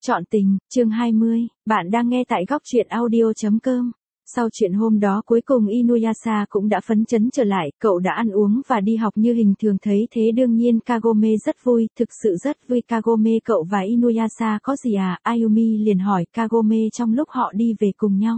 Chọn tình, chương 20, bạn đang nghe tại góc truyện audio.com. Sau chuyện hôm đó cuối cùng Inuyasha cũng đã phấn chấn trở lại, cậu đã ăn uống và đi học như hình thường thấy thế đương nhiên Kagome rất vui, thực sự rất vui. Kagome cậu và Inuyasha có gì à? Ayumi liền hỏi Kagome trong lúc họ đi về cùng nhau.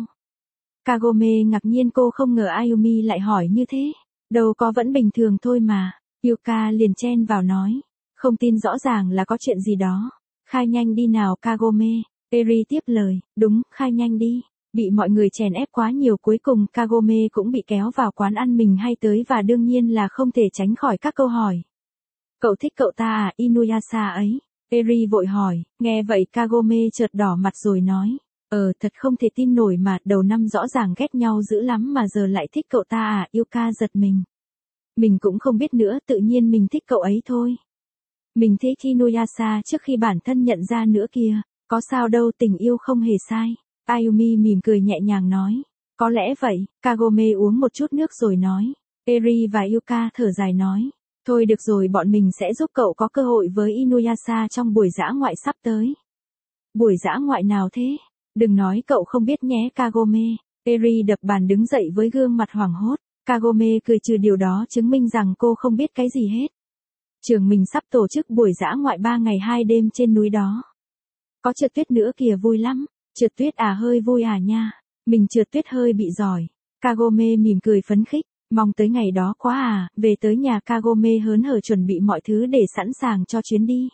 Kagome ngạc nhiên cô không ngờ Ayumi lại hỏi như thế. Đâu có vẫn bình thường thôi mà. Yuka liền chen vào nói. Không tin rõ ràng là có chuyện gì đó. Khai nhanh đi nào Kagome. Eri tiếp lời, đúng, khai nhanh đi. Bị mọi người chèn ép quá nhiều cuối cùng Kagome cũng bị kéo vào quán ăn mình hay tới và đương nhiên là không thể tránh khỏi các câu hỏi. Cậu thích cậu ta à, Inuyasha ấy? Eri vội hỏi, nghe vậy Kagome chợt đỏ mặt rồi nói. Thật không thể tin nổi mà, đầu năm rõ ràng ghét nhau dữ lắm mà giờ lại thích cậu ta à, Yuka giật mình. Mình cũng không biết nữa, tự nhiên mình thích cậu ấy thôi. Mình thích Inuyasha trước khi bản thân nhận ra nữa kìa, có sao đâu, tình yêu không hề sai. Ayumi mỉm cười nhẹ nhàng nói. Có lẽ vậy, Kagome uống một chút nước rồi nói. Eri và Yuka thở dài nói. Thôi được rồi, bọn mình sẽ giúp cậu có cơ hội với Inuyasha trong buổi dã ngoại sắp tới. Buổi dã ngoại nào thế? Đừng nói cậu không biết nhé Kagome. Eri đập bàn đứng dậy với gương mặt hoảng hốt. Kagome cười trừ điều đó chứng minh rằng cô không biết cái gì hết. Trường mình sắp tổ chức buổi dã ngoại 3 ngày 2 đêm trên núi đó. Có trượt tuyết nữa kìa, vui lắm. Trượt tuyết à, hơi vui à nha. Mình trượt tuyết hơi bị giỏi. Kagome mỉm cười phấn khích. Mong tới ngày đó quá à. Về tới nhà Kagome hớn hở chuẩn bị mọi thứ để sẵn sàng cho chuyến đi.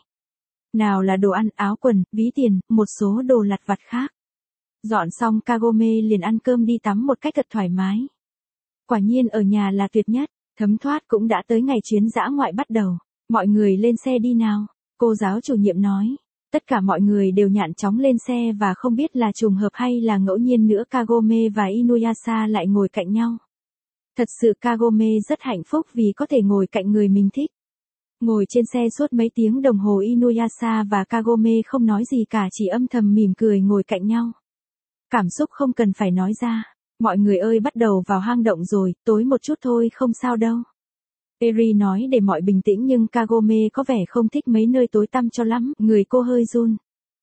Nào là đồ ăn, áo quần, ví tiền, một số đồ lặt vặt khác. Dọn xong Kagome liền ăn cơm đi tắm một cách thật thoải mái. Quả nhiên ở nhà là tuyệt nhất. Thấm thoát cũng đã tới ngày chuyến dã ngoại bắt đầu. Mọi người lên xe đi nào. Cô giáo chủ nhiệm nói. Tất cả mọi người đều nhạn chóng lên xe và không biết là trùng hợp hay là ngẫu nhiên nữa Kagome và Inuyasha lại ngồi cạnh nhau. Thật sự Kagome rất hạnh phúc vì có thể ngồi cạnh người mình thích. Ngồi trên xe suốt mấy tiếng đồng hồ Inuyasha và Kagome không nói gì cả, chỉ âm thầm mỉm cười ngồi cạnh nhau. Cảm xúc không cần phải nói ra. Mọi người ơi, bắt đầu vào hang động rồi, tối một chút thôi không sao đâu. Eri nói để mọi bình tĩnh nhưng Kagome có vẻ không thích mấy nơi tối tăm cho lắm, người cô hơi run.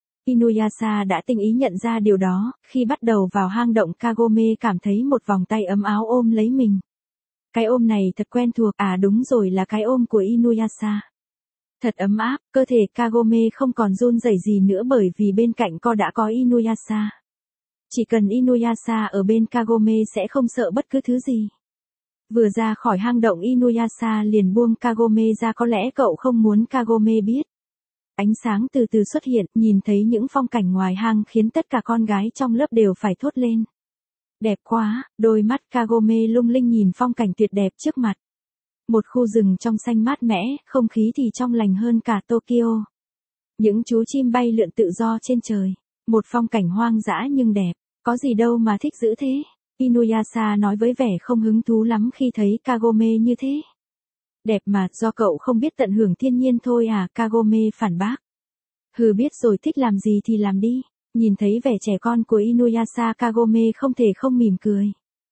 Inuyasha đã tinh ý nhận ra điều đó, khi bắt đầu vào hang động Kagome cảm thấy một vòng tay ấm áo ôm lấy mình. Cái ôm này thật quen thuộc, à đúng rồi, là cái ôm của Inuyasha. Thật ấm áp, cơ thể Kagome không còn run rẩy gì nữa bởi vì bên cạnh cô đã có Inuyasha. Chỉ cần Inuyasha ở bên Kagome sẽ không sợ bất cứ thứ gì. Vừa ra khỏi hang động Inuyasha liền buông Kagome ra, có lẽ cậu không muốn Kagome biết. Ánh sáng từ từ xuất hiện, nhìn thấy những phong cảnh ngoài hang khiến tất cả con gái trong lớp đều phải thốt lên. Đẹp quá, đôi mắt Kagome lung linh nhìn phong cảnh tuyệt đẹp trước mặt. Một khu rừng trong xanh mát mẻ, không khí thì trong lành hơn cả Tokyo. Những chú chim bay lượn tự do trên trời. Một phong cảnh hoang dã nhưng đẹp, có gì đâu mà thích dữ thế. Inuyasha nói với vẻ không hứng thú lắm khi thấy Kagome như thế. Đẹp mà, do cậu không biết tận hưởng thiên nhiên thôi à, Kagome phản bác. Hừ, biết rồi, thích làm gì thì làm đi. Nhìn thấy vẻ trẻ con của Inuyasha, Kagome không thể không mỉm cười.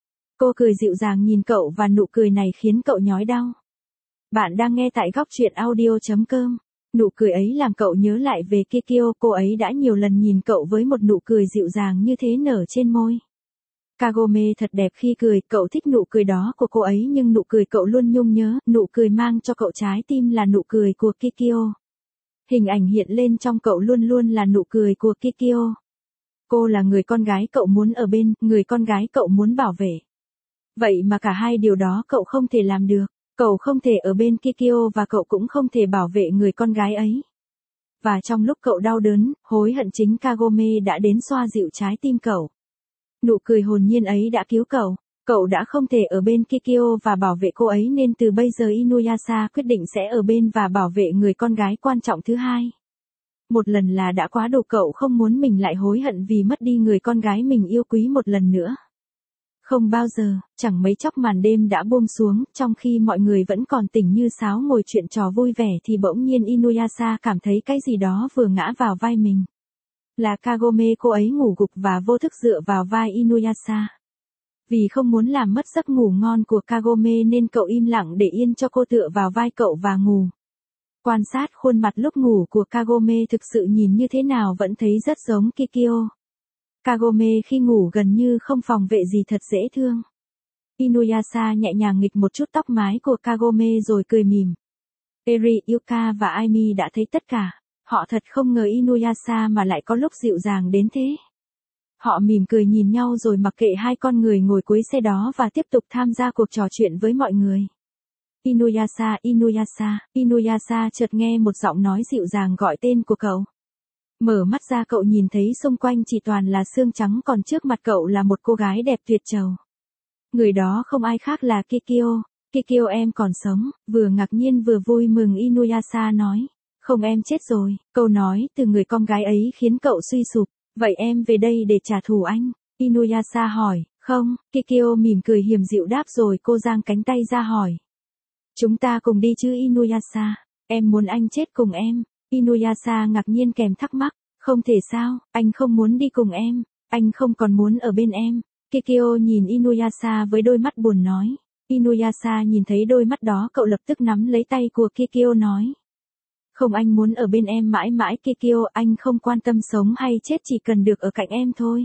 Cô cười dịu dàng nhìn cậu và nụ cười này khiến cậu nhói đau. Bạn đang nghe tại góc truyện audio.com. Nụ cười ấy làm cậu nhớ lại về Kikyo, cô ấy đã nhiều lần nhìn cậu với một nụ cười dịu dàng như thế nở trên môi. Kagome thật đẹp khi cười, cậu thích nụ cười đó của cô ấy nhưng nụ cười cậu luôn nhung nhớ, nụ cười mang cho cậu trái tim là nụ cười của Kikyo. Hình ảnh hiện lên trong cậu luôn luôn là nụ cười của Kikyo. Cô là người con gái cậu muốn ở bên, người con gái cậu muốn bảo vệ. Vậy mà cả hai điều đó cậu không thể làm được. Cậu không thể ở bên Kikyo và cậu cũng không thể bảo vệ người con gái ấy. Và trong lúc cậu đau đớn, hối hận, chính Kagome đã đến xoa dịu trái tim cậu. Nụ cười hồn nhiên ấy đã cứu cậu. Cậu đã không thể ở bên Kikyo và bảo vệ cô ấy nên từ bây giờ Inuyasha quyết định sẽ ở bên và bảo vệ người con gái quan trọng thứ hai. Một lần là đã quá đủ, cậu không muốn mình lại hối hận vì mất đi người con gái mình yêu quý một lần nữa. Không bao giờ, chẳng mấy chốc màn đêm đã buông xuống, trong khi mọi người vẫn còn tỉnh như sáo ngồi chuyện trò vui vẻ thì bỗng nhiên Inuyasha cảm thấy cái gì đó vừa ngã vào vai mình. Là Kagome, cô ấy ngủ gục và vô thức dựa vào vai Inuyasha. Vì không muốn làm mất giấc ngủ ngon của Kagome nên cậu im lặng để yên cho cô tựa vào vai cậu và ngủ. Quan sát khuôn mặt lúc ngủ của Kagome thực sự nhìn như thế nào vẫn thấy rất giống Kikyo. Kagome khi ngủ gần như không phòng vệ gì, thật dễ thương. Inuyasha nhẹ nhàng nghịch một chút tóc mái của Kagome rồi cười mỉm. Eri, Yuka và Aimi đã thấy tất cả. Họ thật không ngờ Inuyasha mà lại có lúc dịu dàng đến thế. Họ mỉm cười nhìn nhau rồi mặc kệ hai con người ngồi cuối xe đó và tiếp tục tham gia cuộc trò chuyện với mọi người. Inuyasha, Inuyasha, Inuyasha chợt nghe một giọng nói dịu dàng gọi tên của cậu. Mở mắt ra cậu nhìn thấy xung quanh chỉ toàn là xương trắng, còn trước mặt cậu là một cô gái đẹp tuyệt trầu. Người đó không ai khác là Kikyo. Kikyo, em còn sống, vừa ngạc nhiên vừa vui mừng Inuyasha nói. Không, em chết rồi. Câu nói từ người con gái ấy khiến cậu suy sụp. Vậy em về đây để trả thù anh? Inuyasha hỏi. Không, Kikyo mỉm cười hiểm dịu đáp rồi cô giang cánh tay ra hỏi. Chúng ta cùng đi chứ Inuyasha? Em muốn anh chết cùng em. Inuyasha ngạc nhiên kèm thắc mắc. Không thể sao, anh không muốn đi cùng em. Anh không còn muốn ở bên em. Kikyo nhìn Inuyasha với đôi mắt buồn nói. Inuyasha nhìn thấy đôi mắt đó cậu lập tức nắm lấy tay của Kikyo nói. Không, anh muốn ở bên em mãi mãi Kikyo, anh không quan tâm sống hay chết, chỉ cần được ở cạnh em thôi.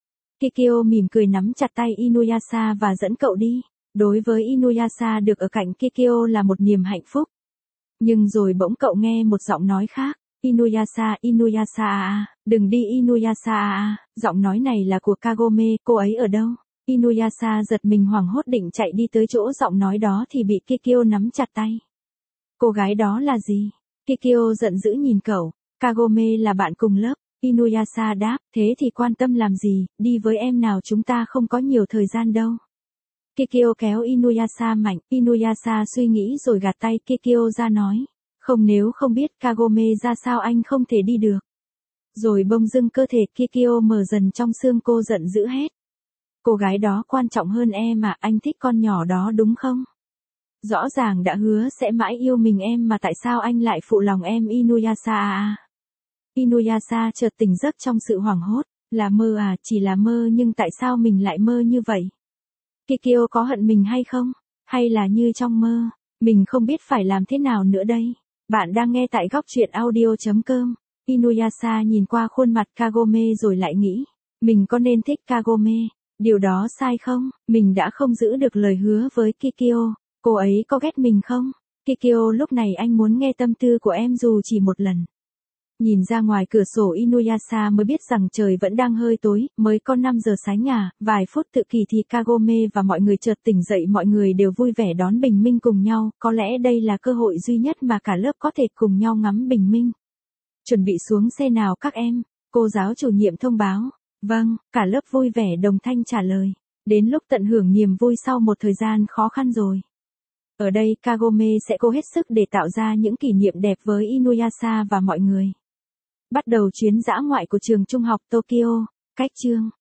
Kikyo mỉm cười nắm chặt tay Inuyasha và dẫn cậu đi. Đối với Inuyasha được ở cạnh Kikyo là một niềm hạnh phúc. Nhưng rồi bỗng cậu nghe một giọng nói khác. Inuyasha, Inuyasha à, đừng đi Inuyasha à, giọng nói này là của Kagome, cô ấy ở đâu? Inuyasha giật mình hoảng hốt định chạy đi tới chỗ giọng nói đó thì bị Kikyo nắm chặt tay. Cô gái đó là gì? Kikyo giận dữ nhìn cậu. Kagome là bạn cùng lớp. Inuyasha đáp, thế thì quan tâm làm gì, đi với em nào, chúng ta không có nhiều thời gian đâu. Kikyo kéo Inuyasha mạnh. Inuyasha suy nghĩ rồi gạt tay Kikyo ra nói. Không, nếu không biết Kagome ra sao anh không thể đi được. Rồi bỗng dưng cơ thể Kikyo mở dần trong xương, cô giận dữ hét. Cô gái đó quan trọng hơn em mà, anh thích con nhỏ đó đúng không? Rõ ràng đã hứa sẽ mãi yêu mình em mà tại sao anh lại phụ lòng em Inuyasha à? Inuyasha chợt tỉnh giấc trong sự hoảng hốt. Là mơ à, chỉ là mơ, nhưng tại sao mình lại mơ như vậy? Kikyo có hận mình hay không? Hay là như trong mơ? Mình không biết phải làm thế nào nữa đây. Bạn đang nghe tại góc truyện audio.com. Inuyasha nhìn qua khuôn mặt Kagome rồi lại nghĩ. Mình có nên thích Kagome? Điều đó sai không? Mình đã không giữ được lời hứa với Kikyo. Cô ấy có ghét mình không? Kikyo, lúc này anh muốn nghe tâm tư của em dù chỉ một lần. Nhìn ra ngoài cửa sổ Inuyasha mới biết rằng trời vẫn đang hơi tối, mới có 5 giờ sáng à, vài phút tự kỳ thì Kagome và mọi người chợt tỉnh dậy, mọi người đều vui vẻ đón bình minh cùng nhau, có lẽ đây là cơ hội duy nhất mà cả lớp có thể cùng nhau ngắm bình minh. Chuẩn bị xuống xe nào các em, cô giáo chủ nhiệm thông báo. Vâng, cả lớp vui vẻ đồng thanh trả lời. Đến lúc tận hưởng niềm vui sau một thời gian khó khăn rồi. Ở đây Kagome sẽ cố hết sức để tạo ra những kỷ niệm đẹp với Inuyasha và mọi người. Bắt đầu chuyến dã ngoại của trường trung học Tokyo. Cách chương